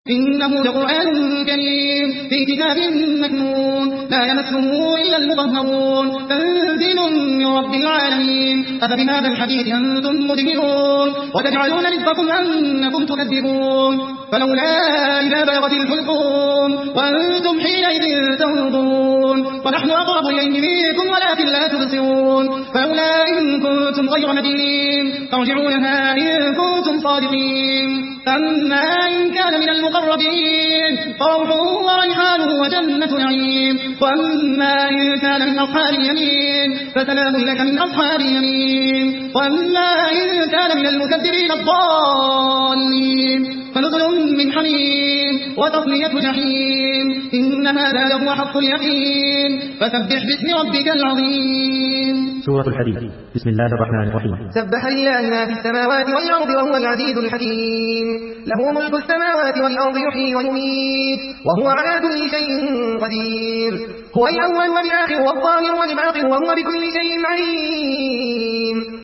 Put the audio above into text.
إنه لقرآن كريم في كتاب مكنون لا يمسه إلا المطهرون تنزيل من رب العالمين أفبهذا الحديث أنتم مدهنون وتجعلون رزقكم أنكم تكذبون فلولا إذا بلغت الحلقوم وأنتم حينئذ تنظرون ونحن أقرب إليه منكم ولكن لا تبصرون فلولا إن كنتم غير مدينين ترجعونها إن كنتم صادقين فأما إن كان من المقربين فروح وريحان وجنة نعيم وأما إن كان من أصحاب اليمين فسلام لك من أصحاب اليمين وأما إن كان من المكذبين الضالين فنزل من حميم وتصلية جحيم إن هذا لهو حق اليقين فسبح باسم ربك العظيم. سورة الحديد. بسم الله الرحمن الرحيم. سبح لله ما في السماوات والأرض وهو العزيز الحكيم له ملك السماوات والأرض يحيي ويميت وهو على كل شيء قدير هو الأول والآخر والظاهر والباطن وهو بكل شيء عليم.